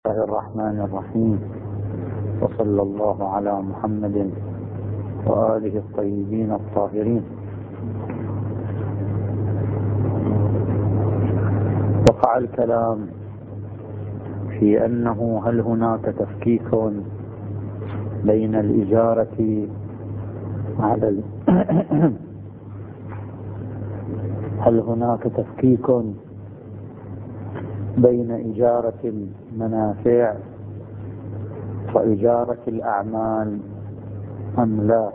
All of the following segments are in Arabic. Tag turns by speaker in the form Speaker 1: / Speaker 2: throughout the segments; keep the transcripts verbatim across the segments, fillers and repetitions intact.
Speaker 1: الله الرحمن الرحيم، وصلى الله على محمد وآله الطيبين الطاهرين. وقع الكلام في أنه هل هناك تفكيك بين الإجارة على ال... هل هناك تفكيك بين إجارة المنافع وإجارة الأعمال أم لا؟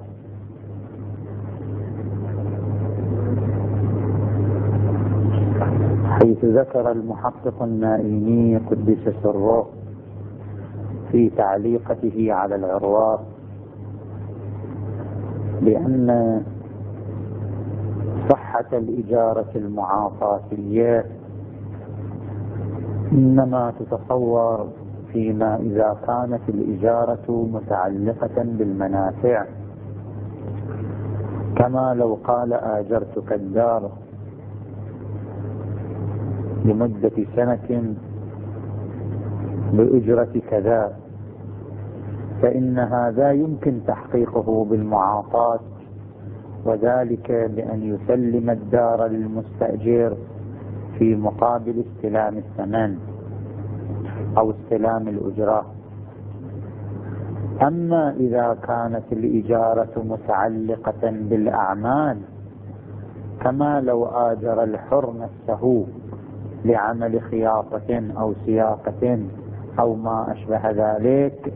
Speaker 1: حيث ذكر المحقق النائيني قدس سره في تعليقته على العرواق بأن صحة الإجارة المعاطاتية إنما تتصور فيما إذا كانت الإجارة متعلقة بالمنافع، كما لو قال آجرتك الدار لمدة سنة بأجرة كذا، فإن هذا يمكن تحقيقه بالمعاطاة، وذلك بأن يسلم الدار للمستأجر في مقابل استلام الثمن أو استلام الأجرة. أما إذا كانت الإجارة متعلقة بالأعمال، كما لو آجر الحر نفسه لعمل خياطة أو سياقة أو ما أشبه ذلك،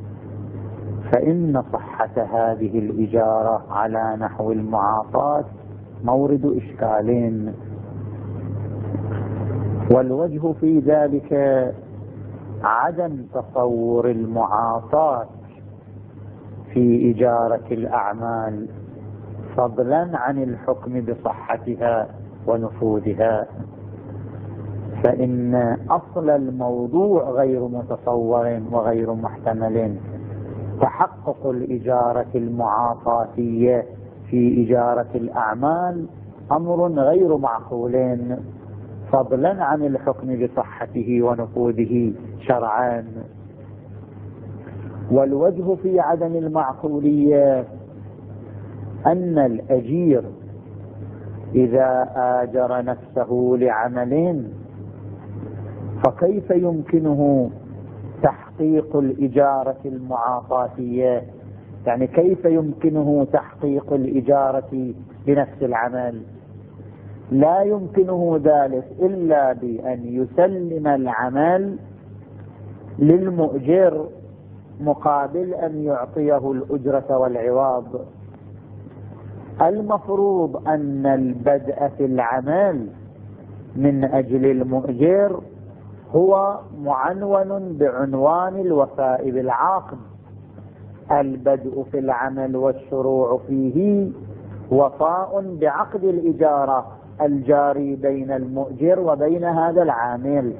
Speaker 1: فإن صحة هذه الإجارة على نحو المعاطاة مورد إشكالين. والوجه في ذلك عدم تصور المعاطاة في إجارة الأعمال، فضلا عن الحكم بصحتها ونفوذها، فإن أصل الموضوع غير متصور وغير محتمل. تحقق الإجارة المعاطاتية في إجارة الأعمال أمر غير معقول، فضلا عن الحكم بصحته ونفوذه شرعا. والوجه في عدم المعقولية أن الأجير إذا آجر نفسه لعمل، فكيف يمكنه تحقيق الإجارة المعاطاتية؟ يعني كيف يمكنه تحقيق الإجارة بنفس العمل؟ لا يمكنه ذلك إلا بأن يسلم العمل للمؤجر مقابل أن يعطيه الأجرة والعوض. المفروض أن البدء في العمل من أجل المؤجر هو معنون بعنوان الوفاء بالعقد. البدء في العمل والشروع فيه وفاء بعقد الإجارة الجاري بين المؤجر وبين هذا العامل،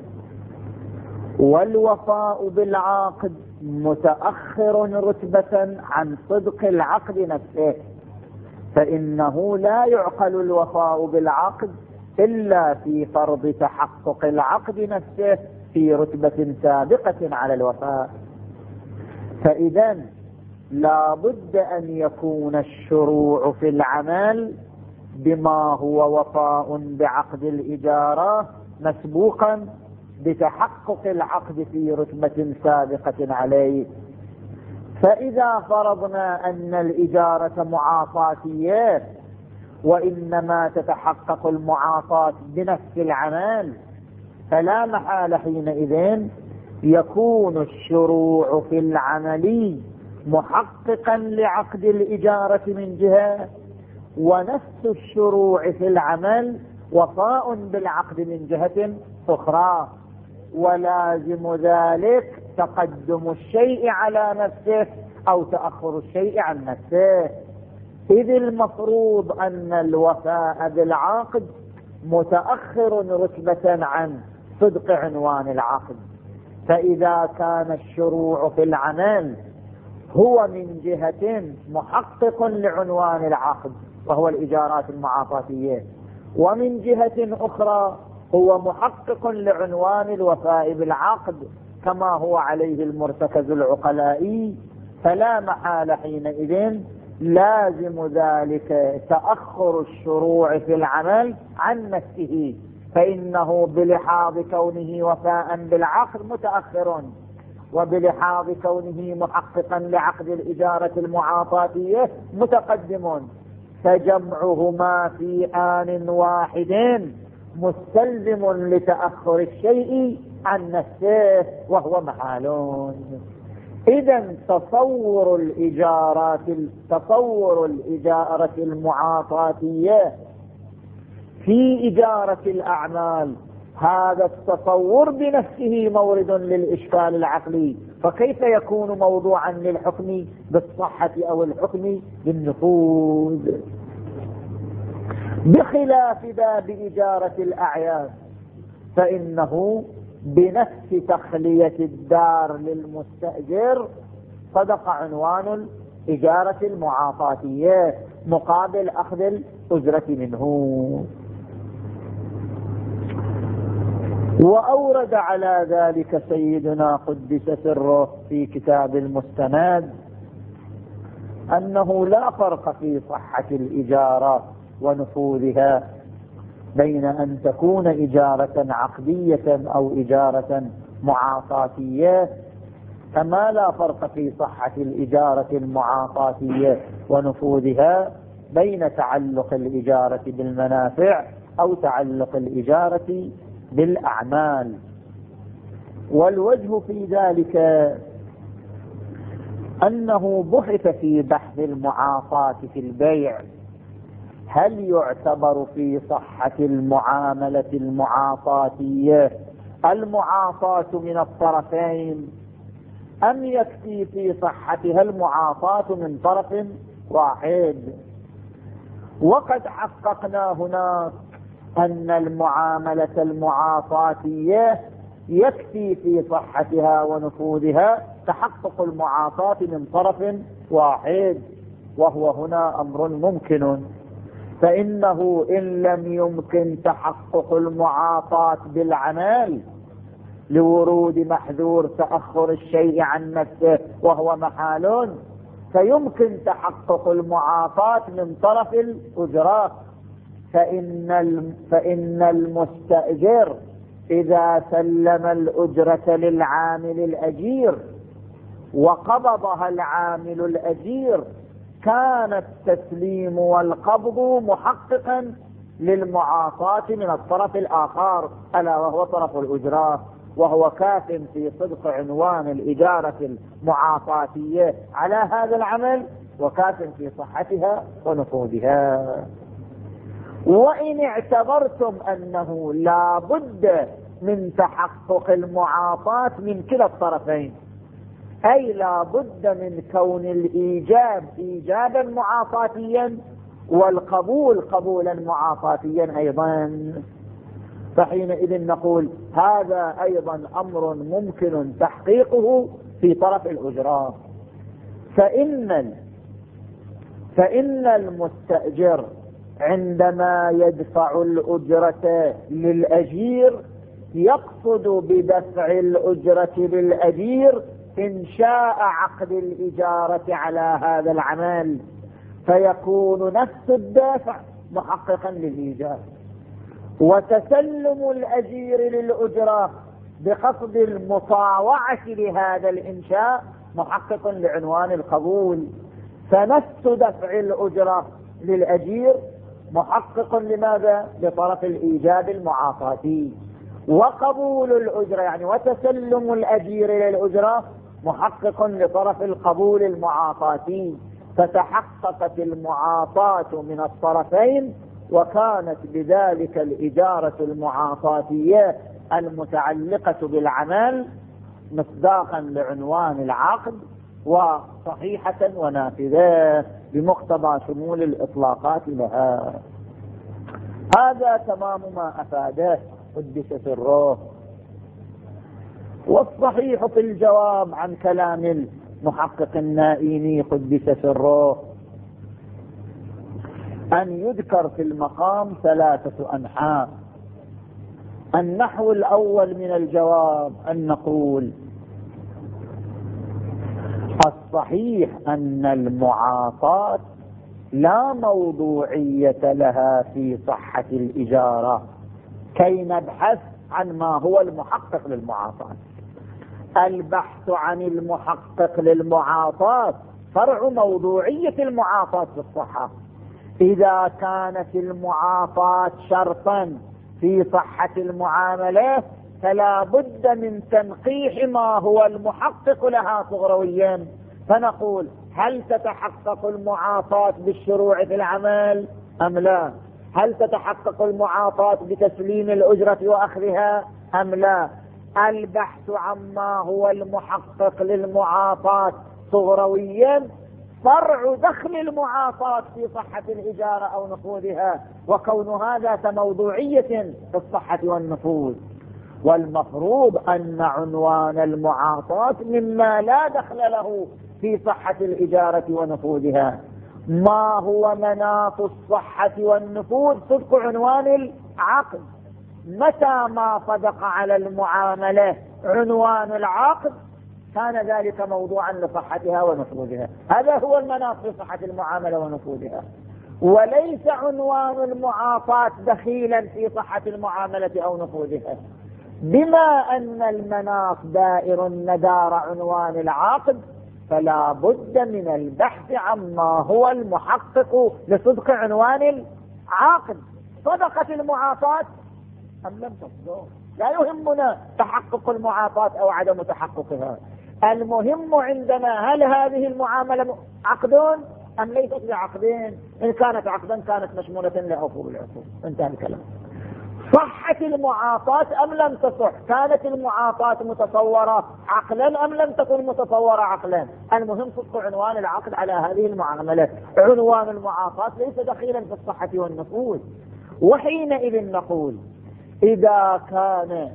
Speaker 1: والوفاء بالعقد متأخر رتبة عن صدق العقد نفسه، فإنه لا يعقل الوفاء بالعقد إلا في فرض تحقق العقد نفسه في رتبة سابقة على الوفاء. فإذا لا بد أن يكون الشروع في العمل بما هو وفاء بعقد الإجارة مسبوقا بتحقق العقد في رتبة سابقة عليه. فإذا فرضنا أن الإجارة معاطاتية وإنما تتحقق المعاطاة بنفس العمل، فلا محال حينئذ يكون الشروع في العمل محققا لعقد الإجارة من جهة، ونفس الشروع في العمل وفاء بالعقد من جهة أخرى، ولازم ذلك تقدم الشيء على نفسه أو تأخر الشيء عن نفسه، إذ المفروض أن الوفاء بالعقد متأخر رتبة عن صدق عنوان العقد. فإذا كان الشروع في العمل هو من جهة محقق لعنوان العقد وهو الإجارات المعاطاتية، ومن جهة أخرى هو محقق لعنوان الوفاء بالعقد، كما هو عليه المرتكز العقلائي، فلا محال حينئذ لازم ذلك تأخر الشروع في العمل عن نفسه، فإنه بلحاظ كونه وفاء بالعقد متأخر، وبلحاظ كونه محققا لعقد الإجارة المعاطاتية متقدم، فجمعهما في آن واحد مستلزم لتأخر الشيء عن نفسه وهو محال. إذا تصور الإجارات تصور الإجارة المعاطاتية في إجارة الأعمال، هذا التصور بنفسه مورد للإشكال العقلي، فكيف يكون موضوعا للحكم بالصحة أو الحكم بالنفوذ؟ بخلاف باب إجارة الأعيان، فإنه بنفس تخلية الدار للمستأجر صدق عنوان الإجارة المعاطاتية مقابل أخذ الأجرة منه. وأورد على ذلك سيدنا قدس سره في كتاب المستند أنه لا فرق في صحة الإجارة ونفوذها بين أن تكون إجارة عقدية أو إجارة معاطاتية، كما لا فرق في صحة الإجارة المعاطاتية ونفوذها بين تعلق الإجارة بالمنافع أو تعلق الإجارة بالأعمال. والوجه في ذلك أنه بحث في بحث المعاطاة في البيع هل يعتبر في صحة المعاملة المعاطاتية المعاطاة من الطرفين، أم يكفي في صحتها المعاطاة من طرف واحد؟ وقد حققنا هناك أن المعاملة المعاطاتية يكفي في صحتها ونفوذها تحقق المعاطاة من طرف واحد، وهو هنا أمر ممكن، فإنه إن لم يمكن تحقق المعاطاة بالعمل لورود محذور تأخر الشيء عن نفسه وهو محال، فيمكن تحقق المعاطاة من طرف الأجرة، فإن فإن المستأجر إذا سلم الأجرة للعامل الأجير وقبضها العامل الأجير كان التسليم والقبض محققا للمعاطاة من الطرف الآخر ألا وهو طرف الأجرة، وهو كاف في صدق عنوان الإجارة المعاطاتية على هذا العمل وكاف في صحتها ونفوذها. وإن اعتبرتم أنه لا بد من تحقق المعاطاة من كلا الطرفين، أي لا بد من كون الإيجاب إيجابا معاطاتيا والقبول قبولا معاطاتيا أيضا، فحينئذ نقول هذا أيضا أمر ممكن تحقيقه في طرف الأجرة. فإن فإن المستأجر عندما يدفع الأجرة للأجير يقصد بدفع الأجرة للأجير إنشاء عقد الإجارة على هذا العمل، فيكون نفس الدافع محققا للإيجاب، وتسلم الأجير للأجرة بقصد المطاوعة لهذا الإنشاء محقق لعنوان القبول، فنفس دفع الأجرة للأجير محقق لماذا؟ لطرف الإيجاب المعاطاتي، وقبول الأجرة يعني وتسلم الأجير للأجرة محقق لطرف القبول المعاطاتي، فتحققت المعاطاة من الطرفين، وكانت بذلك الإجارة المعاطاتية المتعلقة بالعمل مصداقا لعنوان العقد وصحيحة ونافذة بمقتضى شمول الإطلاقات لها. هذا تمام ما أفاده قدس سره. والصحيح في الجواب عن كلام المحقق النائيني قدس سره أن يذكر في المقام ثلاثة أنحاء. النحو الأول من الجواب أن نقول الصحيح أن المعاطاة لا موضوعية لها في صحة الإجارة، كي نبحث عن ما هو المحقق للمعاطاة. البحث عن المحقق للمعاطاة فرع موضوعية المعاطاة في الصحة. إذا كانت المعاطاة شرطا في صحة المعاملة فلا بد من تنقيح ما هو المحقق لها صغرويا، فنقول هل تتحقق المعاطاة بالشروع في العمل أم لا؟ هل تتحقق المعاطاة بتسليم الأجرة وأخذها أم لا؟ البحث عما هو المحقق للمعاطاة صغرويا فرع دخل المعاطاة في صحة الإجارة أو نفوذها، وكون هذا كموضوعية في الصحة والنفوذ. والمفروض أن عنوان المعاطاة مما لا دخل له في صحة الإجارة ونفوذها. ما هو مناط الصحة والنفوذ؟ صدق عنوان العقد. متى ما صدق على المعاملة عنوان العقد كان ذلك موضوعا لصحتها ونفوذها. هذا هو المناط في صحة المعاملة ونفوذها، وليس عنوان المعاطاة دخيلا في صحة المعاملة أو نفوذها. بما أن المناط دائر مدار عنوان العقد فلا بد من البحث عما هو المحقق لصدق عنوان العقد. صدقت المعاطاة أم لم تصدق؟ لا يهمنا تحقق المعاطاة أو عدم تحققها، المهم عندنا هل هذه المعاملة عقد أم ليست بعقدين؟ إن كانت عقدا كانت مشمولة لعقود العقود، انتهى الكلام. صحت المعاطاة أم لم تصح؟ كانت المعاطاة متصورة عقلا أم لم تكن متصورة عقلا؟ المهم صدق عنوان العقد على هذه المعاملة. عنوان المعاطاة ليس دخيلا في الصحة والنفوذ. وحينئذ نقول إذا كان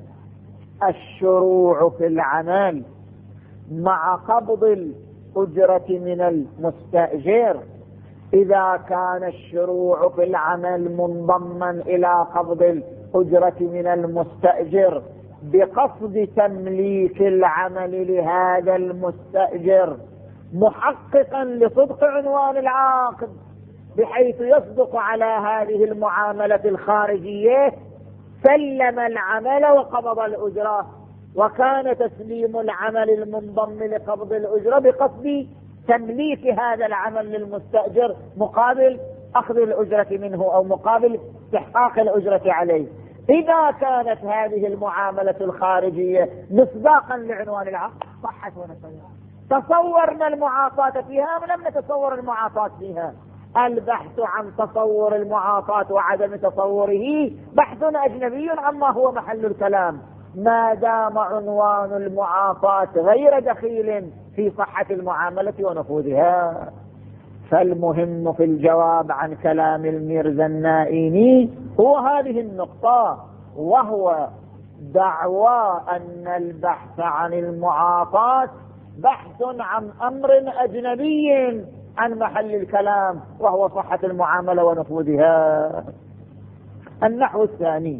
Speaker 1: الشروع في العمل مع قبض الأجرة من المستأجر، إذا كان الشروع في العمل منضما إلى قبض الأجرة من المستأجر بقصد تمليك العمل لهذا المستأجر محققا لصدق عنوان العقد بحيث يصدق على هذه المعاملة الخارجية، سلم العمل وقبض الأجرة، وكان تسليم العمل المنضم لقبض الأجرة بقصد تمليك هذا العمل للمستأجر مقابل أخذ الأجرة منه أو مقابل استحقاق الأجرة عليه. إذا كانت هذه المعاملة الخارجية مصداقا لعنوان العقد صحت ونفذت. تصورنا المعاطاة فيها أم لم نتصور المعاطاة فيها؟ البحث عن تصور المعاطاة وعدم تصوره بحث أجنبي عما هو محل الكلام. ما دام عنوان المعاطاة غير دخيل في صحة المعاملة ونفوذها، فالمهم في الجواب عن كلام الميرزا النائيني هو هذه النقطة، وهو دعوى أن البحث عن المعاطاة بحث عن أمر أجنبي عن محل الكلام وهو صحة المعاملة ونفوذها. النحو الثاني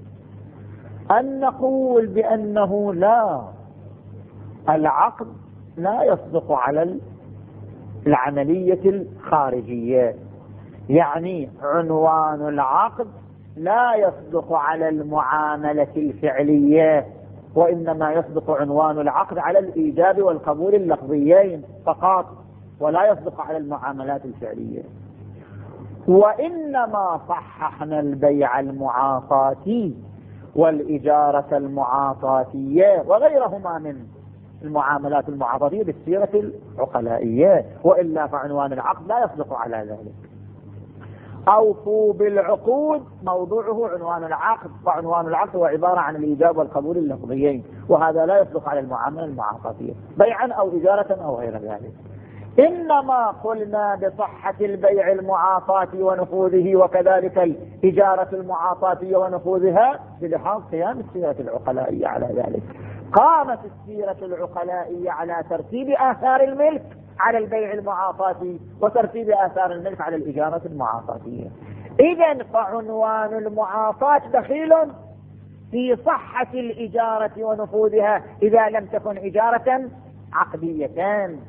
Speaker 1: أن نقول بأنه لا، العقد لا يصدق على العملية الخارجية، يعني عنوان العقد لا يصدق على المعاملة الفعلية، وإنما يصدق عنوان العقد على الإيجاب والقبول اللفظيين فقط، ولا يصدق على المعاملات الفعلية. وإنما صححنا البيع المعاطاتي والإجارة المعاطاتية وغيرهما من المعاملات المعاطاتية بالسيرة العقلائية، وإلا فعنوان العقد لا يصدق على ذلك. أوفوا بالعقود موضوعه عنوان العقد، وعنوان العقد هو عبارة عن الإيجاب والقبول اللفظيين، وهذا لا يصدق على المعاملة المعاطاتية بيعا أو إجارة أو غير ذلك. إنما قلنا بصحة البيع المعاطاتي ونفوذه وكذلك الإجارة المعاطاتية ونفوذها بلحاظ قيام السيرة العقلائية على ذلك. قامت السيرة العقلائية على ترتيب آثار الملك على البيع المعاطاتي وترتيب آثار الملك على الإجارة المعاطاتية. إذن فعنوان المعاطاة دخيل في صحة الإجارة ونفوذها إذا لم تكن إجارة عقديتان.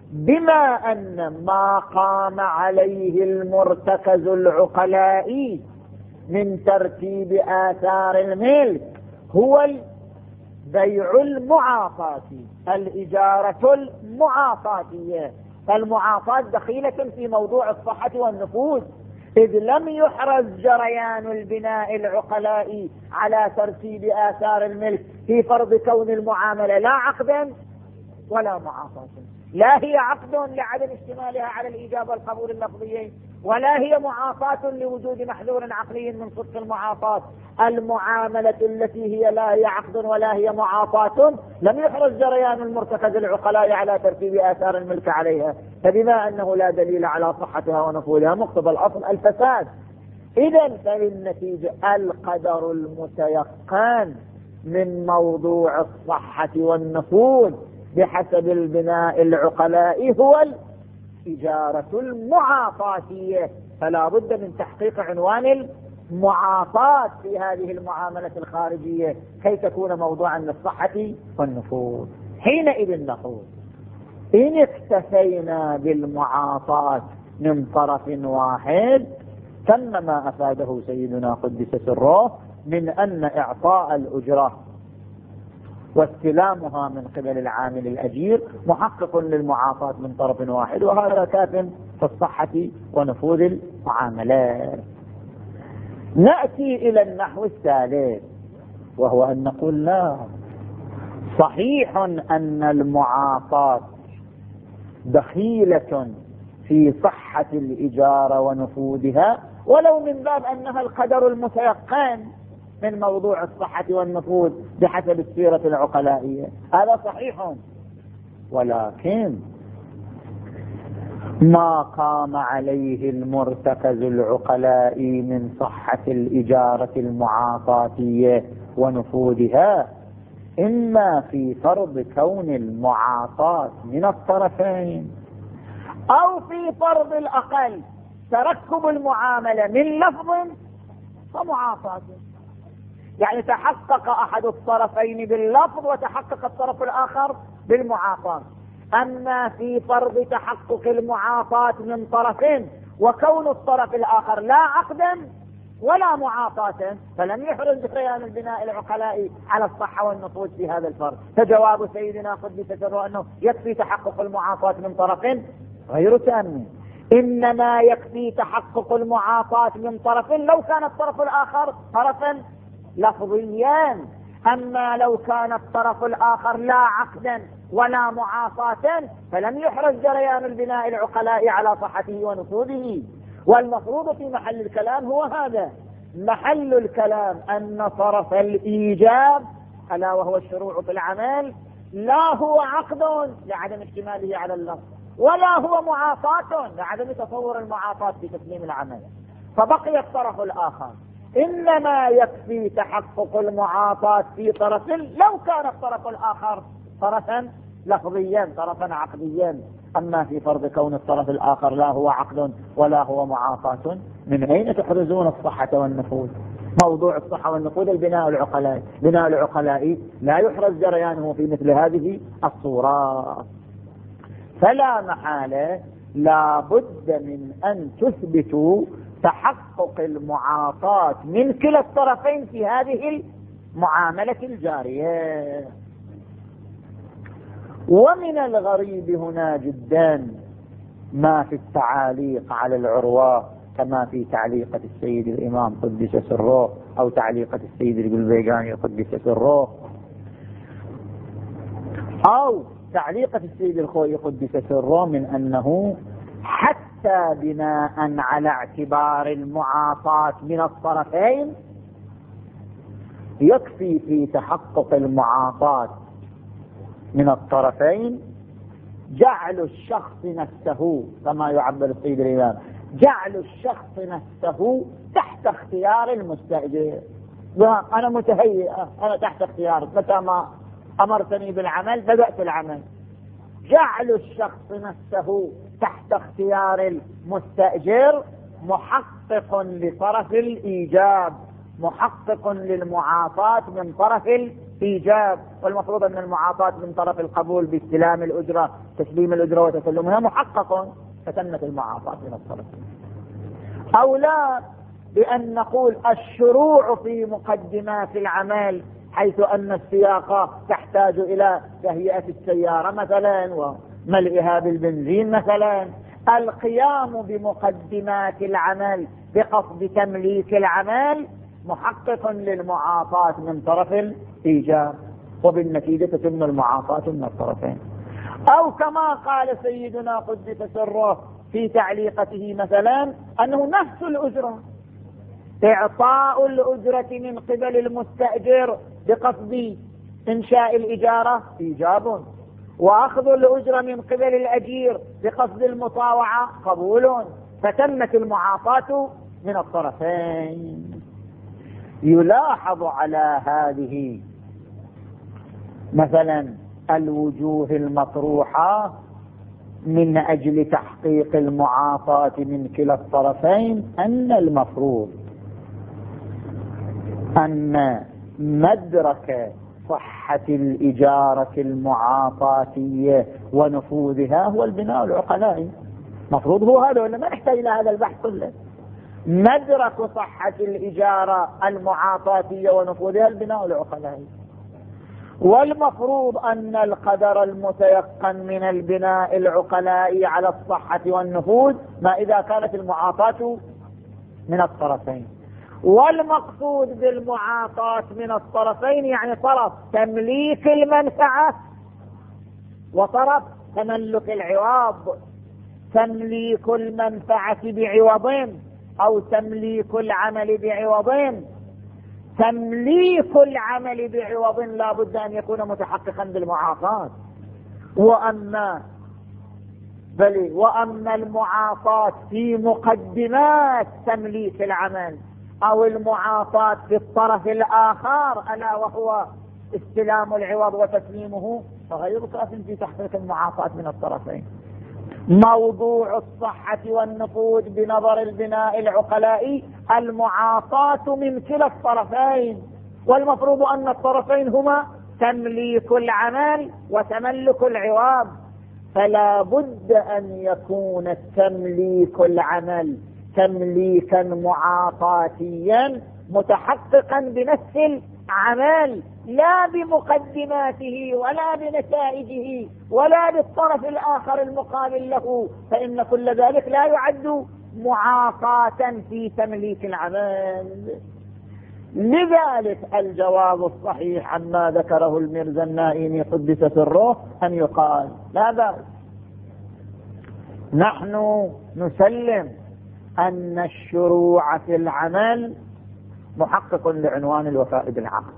Speaker 1: بما أن ما قام عليه المرتكز العقلائي من ترتيب آثار الملك هو البيع المعاطاتي، الإجارة المعاطاتية، فالمعاطاة دخيلة في موضوع الصحة والنفوذ، إذ لم يحرز جريان البناء العقلائي على ترتيب آثار الملك في فرض كون المعاملة لا عقدا ولا معاطاة، لا هي عقد لعدم اشتمالها على الإيجاب والقبول اللفظيين، ولا هي معاطاة لوجود محذور عقلي من صدق المعاطاة. المعاملة التي هي لا هي عقد ولا هي معاطاة لم يحرز جريان المرتكز العقلاء على ترتيب آثار الملك عليها، فبما أنه لا دليل على صحتها ونفوذها مقتضى الأصل الفساد. إذن فالنتيجة القدر المتيقن من موضوع الصحة والنفوذ بحسب البناء العقلائي هو الإجارة المعاطاتية، فلا بد من تحقيق عنوان المعاطاة في هذه المعاملة الخارجية كي تكون موضوعا للصحة والنفوذ. حينئذ نقول إن اكتفينا بالمعاطاة من طرف واحد تم ما أفاده سيدنا قدس سره من أن إعطاء الأجرة واستلامها من قبل العامل الأجير محقق للمعاطاة من طرف واحد، وهذا كاف في الصحة ونفوذ المعاملات. نأتي إلى النحو الثالث، وهو أن نقول لا، صحيح أن المعاطاة دخيلة في صحة الإجارة ونفوذها، ولو من باب أنها القدر المتيقن من موضوع الصحة والنفوذ بحسب السيرة العقلائية، هذا صحيح، ولكن ما قام عليه المرتكز العقلائي من صحة الإجارة المعاطاتية ونفوذها إما في فرض كون المعاطاة من الطرفين، أو في فرض الأقل تركب المعاملة من لفظ ومعاطاة، يعني تحقق أحد الطرفين باللفظ وتحقق الطرف الآخر بالمعاطاة. أما في فرض تحقق المعاطاة من طرفين وكون الطرف الآخر لا عقدا ولا معاطاة فلم يحرز جريان البناء العقلائي على الصحة والنفوذ في هذا الفرض. فجواب سيدنا قدس سره أنه يكفي تحقق المعاطاة من طرفين غير تام، إنما يكفي تحقق المعاطاة من طرف لو كان الطرف الآخر طرفا لفظيا، أما لو كان الطرف الآخر لا عقدا ولا معاطاة فلم يحرز جريان البناء العقلائي على صحته ونفوذه. والمفروض في محل الكلام هو هذا، محل الكلام أن طرف الإيجاب ألا وهو الشروع في العمل لا هو عقد لعدم اشتماله على اللفظ، ولا هو معاطاة لعدم تصور المعاطاة في تسليم العمل، فبقي الطرف الآخر إنما يكفي تحقق المعاطاة في طرف لو كان الطرف الآخر طرفا لفظيا طرفا عقديا. أما في فرض كون الطرف الآخر لا هو عقد ولا هو معاطاة، من أين تحرزون الصحة والنفوذ؟ موضوع الصحة والنفوذ البناء العقلائي، بناء العقلائي لا يحرز جريانه في مثل هذه الصورات، فلا محالة لا بد من أن تثبتوا تحقق المعاطاة من كلا الطرفين في هذه المعاملة الجارية. ومن الغريب هنا جدا ما في التعاليق على العروة كما في تعليقة السيد الإمام قدس سره أو تعليقة السيد البلبيجاني قدس سره أو تعليقة السيد الخوئي قدس سره، من أنه حتى بناء على اعتبار المعاطاة من الطرفين يكفي في تحقق المعاطاة من الطرفين جعل الشخص نفسه كما يعبر السيد الإمام، جعل الشخص نفسه تحت اختيار المستأجر. أنا متهيئ، أنا تحت اختيار، متى ما أمرتني بالعمل بدأت العمل. جعل الشخص نفسه تحت اختيار المستأجر محقق لطرف الإيجاب، محقق للمعاطاة من طرف إيجاب، والمفروض أن المعاطاة من طرف القبول باستلام الأجرة، تسليم الأجرة وتسلمها محقق، فتمت المعاطاة من الطرف. أو لا، بأن نقول الشروع في مقدمات العمل، حيث أن السياقة تحتاج إلى تهيئة السيارة مثلا وملئها بالبنزين مثلا، القيام بمقدمات العمل بقصد تمليك العمل محقق للمعاطاة من طرف الإيجاب، وبالنتيجة تتم المعاطاة من الطرفين. أو كما قال سيدنا قدس سره في تعليقته مثلا، أنه نفس الأجرة، إعطاء الأجرة من قبل المستأجر بقصد إنشاء الإجارة إيجاب، وأخذ الأجرة من قبل الأجير بقصد المطاوعة قبول، فتمت المعاطاة من الطرفين. يلاحظ على هذه مثلا الوجوه المطروحة من أجل تحقيق المعاطاة من كلا الطرفين أن المفروض أن مدرك صحة الإجارة المعاطاتية ونفوذها هو البناء العقلائي. مفروض هو هذا، ولا ما نحتاج إلى هذا البحث كله. مدرك صحة الإجارة المعاطاتية ونفوذها البناء العقلائي، والمفروض أن القدر المتيقن من البناء العقلائي على الصحة والنفوذ ما إذا كانت المعاطاة من الطرفين. والمقصود بالمعاطاة من الطرفين يعني طرف تمليك المنفعة وطرف تملك العوض. تمليك المنفعة بعوض أو تمليك العمل بعوض. تمليك العمل بعوض لا بد أن يكون متحققا بالمعاطاة. وأما بل وأما المعاطاة في مقدمات تمليك العمل أو المعاطاة في الطرف الآخر ألا وهو استلام العوض وتسليمه فغير كاف في تحقيق المعاطاة من الطرفين. موضوع الصحة والنفوذ بنظر البناء العقلائي المعاطاة من كلا الطرفين، والمفروض أن الطرفين هما تمليك العمل وتملك العوض، فلا بد أن يكون تمليك العمل تمليكا معاطاتيا متحققا بنفس العمل لا بمقدماته ولا بنتائجه ولا بالطرف الآخر المقابل له، فإن كل ذلك لا يعد معاطاة في تمليك العمل. لذلك الجواب الصحيح عما ذكره الميرزا النائمي قدس سره أن يقال لا بأس، نحن نسلم أن الشروع في العمل محقق لعنوان الوفاء بالعقد،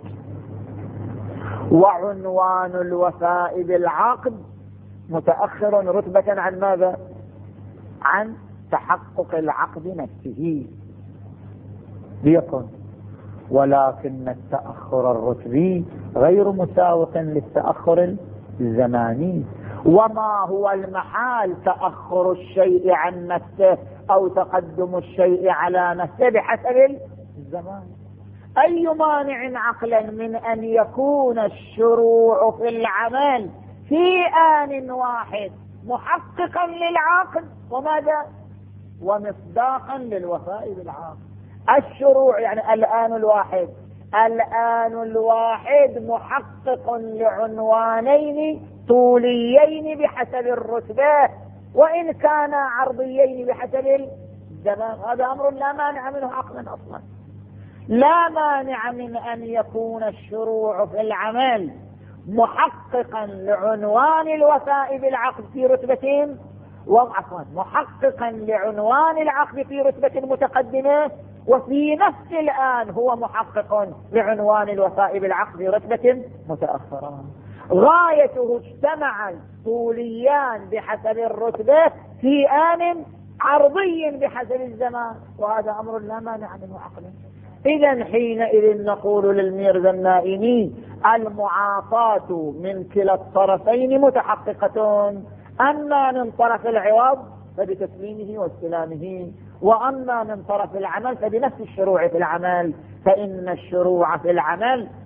Speaker 1: وعنوان الوفاء بالعقد متأخر رتبة عن ماذا؟ عن تحقق العقد نفسه ليكن، ولكن التأخر الرتبي غير مساوق للتأخر الزماني. وما هو المحال تأخر الشيء عن نفسه أو تقدم الشيء على نفسه بحسب الزمان؟ أي مانع عقلا من أن يكون الشروع في العمل في آن واحد محققا للعقد وماذا؟ ومصداقا للوفاء بالعقد. الشروع يعني الآن الواحد، الآن الواحد محقق لعنوانين طوليين بحسب الرتبة وإن كان عرضيين بحسب الزمان. هذا أمر لا مانع منه عقلا أصلا. لا مانع من أن يكون الشروع في العمل محققا لعنوان الوفاء بالعقد في رتبة وعفوا محققا لعنوان العقد في رتبة متقدمة، وفي نفس الآن هو محقق لعنوان الوفاء بالعقد في رتبة متأخرة. غايته اجتمع طوليان بحسب الرتبة في آن عرضي بحسب الزمان، وهذا أمر لا مانع منه عقلا. إذن حينئذ نقول للميرزا النائمي المعاطاة من كلا الطرفين متحققة، أما من طرف العوض فبتسليمه واستلامه، وأما من طرف العمل فبنفس الشروع في العمل، فإن الشروع في العمل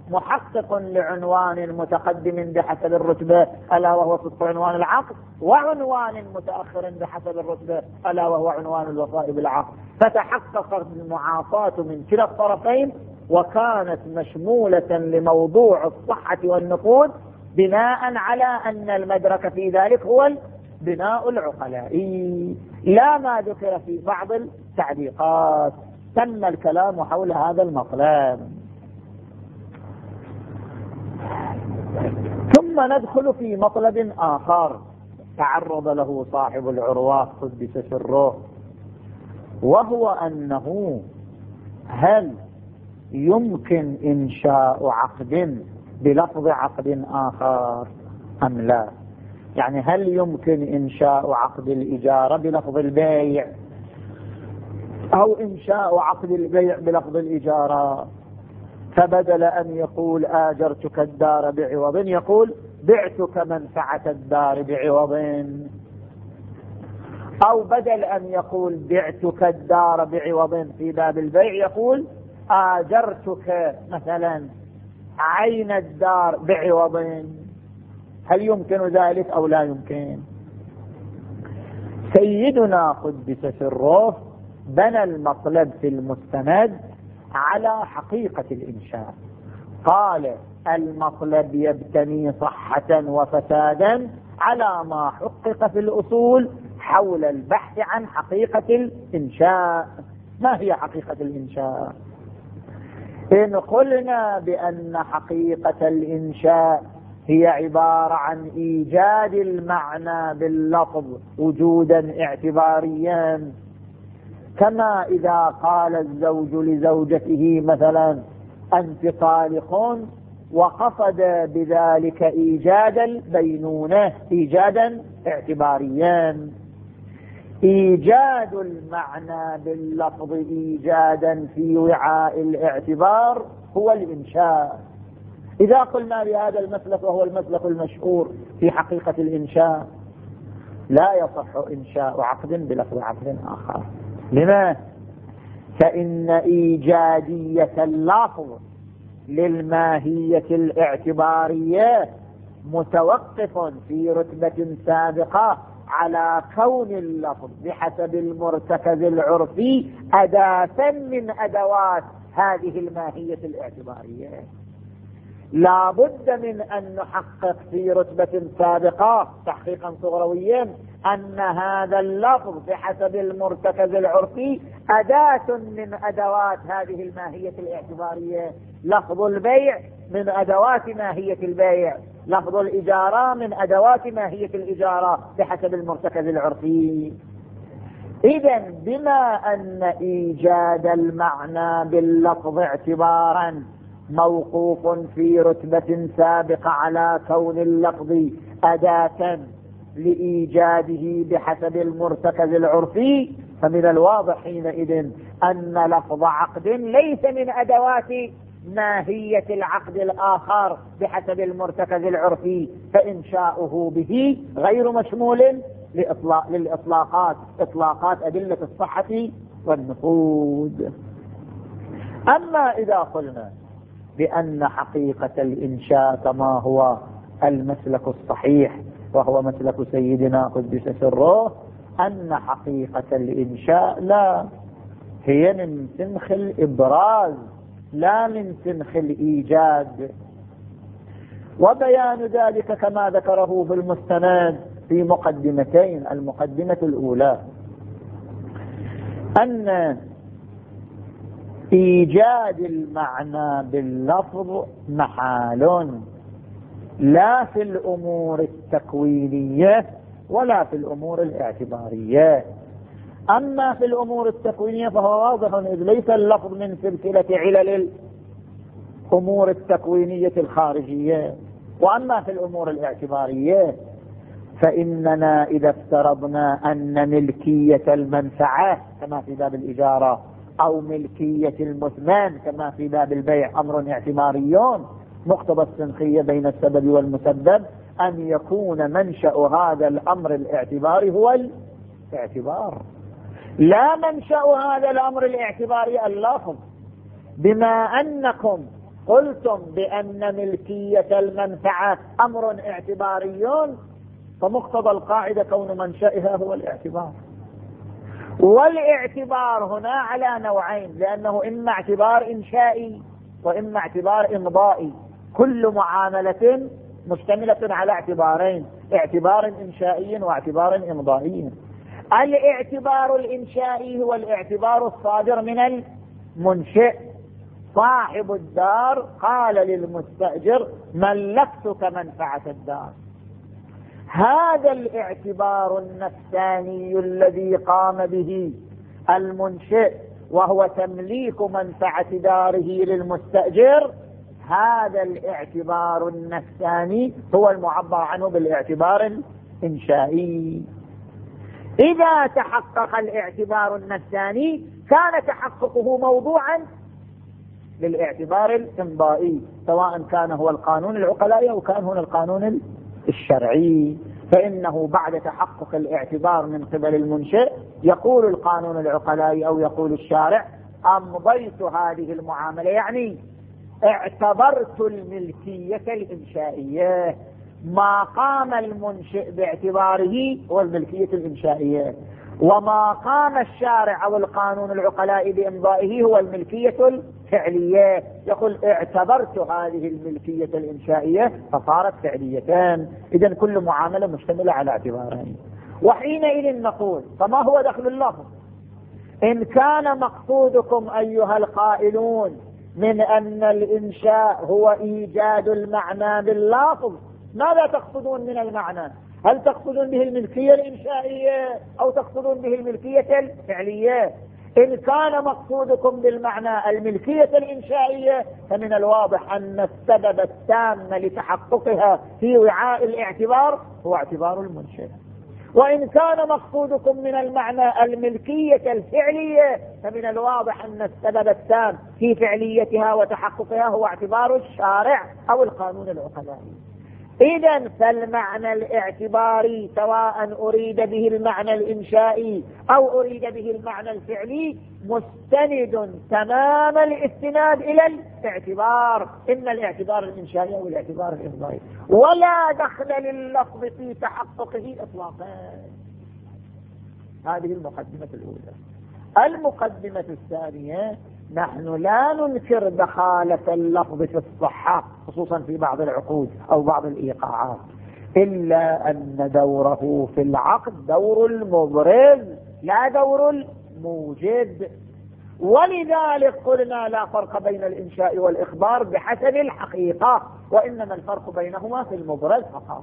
Speaker 1: محقق لعنوان متقدم بحسب الرتبة ألا وهو صدق عنوان العقد، وعنوان متأخر بحسب الرتبة ألا وهو عنوان الوفاء بالعقد، فتحققت المعاصاة من كلا الطرفين، وكانت مشمولة لموضوع الصحة والنفوذ بناء على أن المدرك في ذلك هو البناء العقلائي لا ما ذكر في بعض التعليقات. تم الكلام حول هذا المطلب. ثم ندخل في مطلب آخر تعرض له صاحب العروة قدس سره، وهو أنه هل يمكن إنشاء عقد بلفظ عقد آخر أم لا؟ يعني هل يمكن إنشاء عقد الإجارة بلفظ البيع، أو إنشاء عقد البيع بلفظ الإجارة، فبدل أن يقول آجرتك الدار بعوض يقول بعتك منفعة الدار بعوض، أو بدل أن يقول بعتك الدار بعوض في باب البيع يقول آجرتك مثلا عين الدار بعوض. هل يمكن ذلك أو لا يمكن؟ سيدنا قدس سره بنى المطلب في المستند على حقيقة الإنشاء. قال المطلب يبتني صحة وفسادا على ما حقق في الأصول حول البحث عن حقيقة الإنشاء. ما هي حقيقة الإنشاء؟ إن قلنا بأن حقيقة الإنشاء هي عبارة عن إيجاد المعنى باللفظ وجودا اعتباريا، كما إذا قال الزوج لزوجته مثلا أنت طالق، وقصد بذلك إيجاد البينونة إيجادا اعتباريا. إيجاد المعنى باللفظ إيجادا في وعاء الاعتبار هو الإنشاء. إذا قلنا بهذا المسلك وهو المسلك المشهور في حقيقة الإنشاء، لا يصح إنشاء عقد بلفظ عقد آخر. لما؟ فإن إيجادية اللفظ للماهية الاعتبارية متوقف في رتبة سابقة على كون اللفظ بحسب المرتكز العرفي أداة من أدوات هذه الماهية الاعتبارية. لا بد من أن نحقق في رتبة سابقة تحقيقا صغرويا أن هذا اللفظ بحسب المرتكز العرفي أداة من أدوات هذه الماهية الاعتبارية. لفظ البيع من أدوات ماهية البيع، لفظ الإجارة من أدوات ماهية الإجارة بحسب المرتكز العرفي. إذن بما أن إيجاد المعنى باللفظ اعتبارا موقوف في رتبة سابقة على كون اللفظ أداة لإيجاده بحسب المرتكز العرفي، فمن الواضح حينئذ أن لفظ عقد ليس من أدوات ماهية العقد الآخر بحسب المرتكز العرفي، فإنشاؤه به غير مشمول لإطلاق للإطلاقات إطلاقات أدلة الصحة والنفوذ. أما إذا قلنا بأن حقيقة الإنشاء كما هو المسلك الصحيح وهو مسلك سيدنا قدس سره، أن حقيقة الإنشاء لا هي من سنخ الإبراز لا من سنخ الإيجاد. وبيان ذلك كما ذكره بالمستند في مقدمتين. المقدمة الأولى أن إيجاد المعنى باللفظ محال لا في الأمور التكوينية ولا في الأمور الاعتبارية. أما في الأمور التكوينية فهو واضح إذ ليس اللفظ من سلسلة علل الأمور التكوينية الخارجية. وأما في الأمور الاعتبارية فإننا إذا افترضنا أن ملكية المنفعة كما في باب الإجارة أو ملكية المثمان كما في باب البيع أمر اعتباريون، مقتضى السنخية بين السبب والمسبب أن يكون منشأ هذا الأمر الاعتباري هو الاعتبار، لا منشأ هذا الأمر الاعتباري اللفظ. بما أنكم قلتم بأن ملكية المنفعة أمر اعتباري، فمقتضى القاعدة كون منشأها هو الاعتبار. والاعتبار هنا على نوعين، لأنه إما اعتبار إنشائي وإما اعتبار إمضائي. كل معاملة مشتملة على اعتبارين، اعتبار إنشائي واعتبار إمضائي. الاعتبار الإنشائي هو الاعتبار الصادر من المنشئ. صاحب الدار قال للمستأجر ملكتك منفعة الدار. هذا الاعتبار النفساني الذي قام به المنشئ وهو تمليك منفعة داره للمستأجر، هذا الاعتبار النفساني هو المعبر عنه بالاعتبار الإنشائي. إذا تحقق الاعتبار النفساني كان تحققه موضوعا للاعتبار الإمضائي، سواء كان هو القانون العقلائي أو كان هنا القانون الشرعي. فإنه بعد تحقق الاعتبار من قبل المنشئ يقول القانون العقلائي أو يقول الشارع أمضيت هذه المعاملة، يعني اعتبرت الملكية الإنشائية. ما قام المنشئ باعتباره هو الملكية الإنشائية، وما قام الشارع أو القانون العقلائي بإمضائه هو الملكية الفعلية. يقول اعتبرت هذه الملكية الإنشائية فصارت فعليتان. إذن كل معاملة مشتملة على اعتبارين. وحينئذ نقول فما هو دخل اللفظ؟ إن كان مقصودكم أيها القائلون من أن الإنشاء هو إيجاد المعنى باللفظ، ماذا تقصدون من المعنى؟ هل تقصدون به الملكية الإنشائية أو تقصدون به الملكية الفعلية؟ إن كان مقصودكم بالمعنى الملكية الإنشائية فمن الواضح أن السبب التام لتحققها في وعاء الاعتبار هو اعتبار المنشئ. وإن كان مقصودكم من المعنى الملكية الفعلية فمن الواضح أن السبب التام في فعليتها وتحققها هو اعتبار الشارع أو القانون العقلائي. إذن فالمعنى الاعتباري سواء أريد به المعنى الإنشائي أو أريد به المعنى الفعلي مستند تمام الاستناد إلى الاعتبار، إما الاعتبار الإنشائي أو الاعتبار الإمضائي، ولا دخل لللفظ في تحققه إطلاقا. هذه المقدمة الأولى. المقدمة الثانية: نحن لا ننكر دخالة اللفظ في الصحة خصوصا في بعض العقود أو بعض الإيقاعات، إلا أن دوره في العقد دور المبرز لا دور الموجد. ولذلك قلنا لا فرق بين الإنشاء والإخبار بحسب الحقيقة، وإنما الفرق بينهما في المبرز فقط.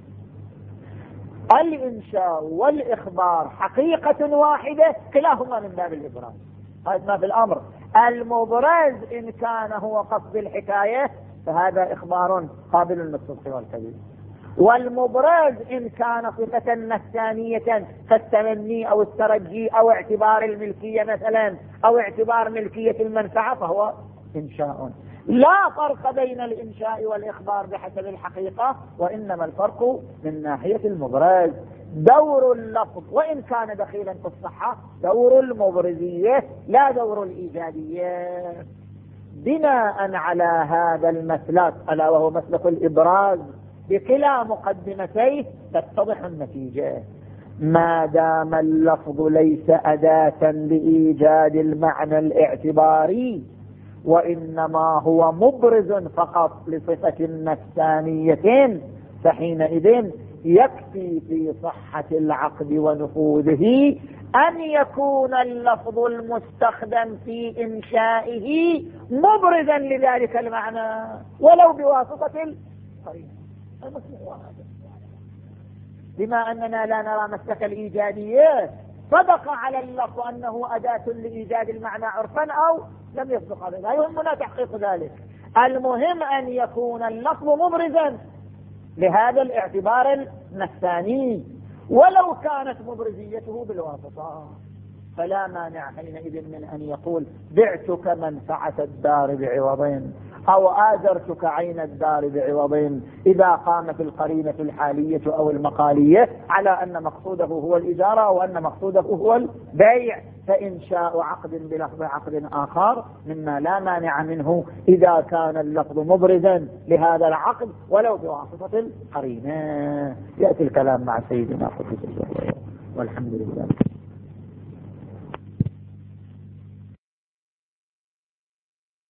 Speaker 1: الإنشاء والإخبار حقيقة واحدة، كلاهما من باب الإبراز. هذا ما في الأمر. المبرز إن كان هو قصد الحكاية فهذا إخبار قابل للصدق والكذب، والمبرز إن كان صفة نفسانية كالتمني أو الترجي أو اعتبار الملكية مثلا أو اعتبار ملكية المنفعة فهو إنشاء. لا فرق بين الإنشاء والإخبار بحسب الحقيقة، وإنما الفرق من ناحية المبرز. دور اللفظ وإن كان دخيلا في الصحة دور المبرزية لا دور الإيجادية. بناء على هذا المسلك ألا وهو مسلك الإبراز بكلا مقدمتيه تتضح النتيجة. ما دام اللفظ ليس أداة لإيجاد المعنى الاعتباري وإنما هو مبرز فقط لصفة نفسانية، فحينئذ يكفي في صحة العقد ونفوذه أن يكون اللفظ المستخدم في إنشائه مبرزا لذلك المعنى ولو بواسطة القرينة. بما أننا لا نرى مسلك الإيجادية صدق على اللفظ أنه أداة لإيجاد المعنى عرفا أو لم يصدق عليه، لا يهمنا تحقيق ذلك. المهم أن يكون اللفظ مبرزا لهذا الاعتبار النفساني ولو كانت مبرزيته بالواسطة، فلا مانع حينئذ من أن يقول بعتك منفعة الدار بعوضين، أو آجرتك عين الدار بعوض، إذا قامت القرينة الحالية أو المقالية على أن مقصوده هو الإجارة أو أن مقصوده هو البيع، فإنشاء عقد بلفظ عقد آخر مما لا مانع منه إذا كان اللفظ مبرزا لهذا العقد ولو بواسطة القرينة. يأتي الكلام مع سيدنا قدس الله والحمد لله.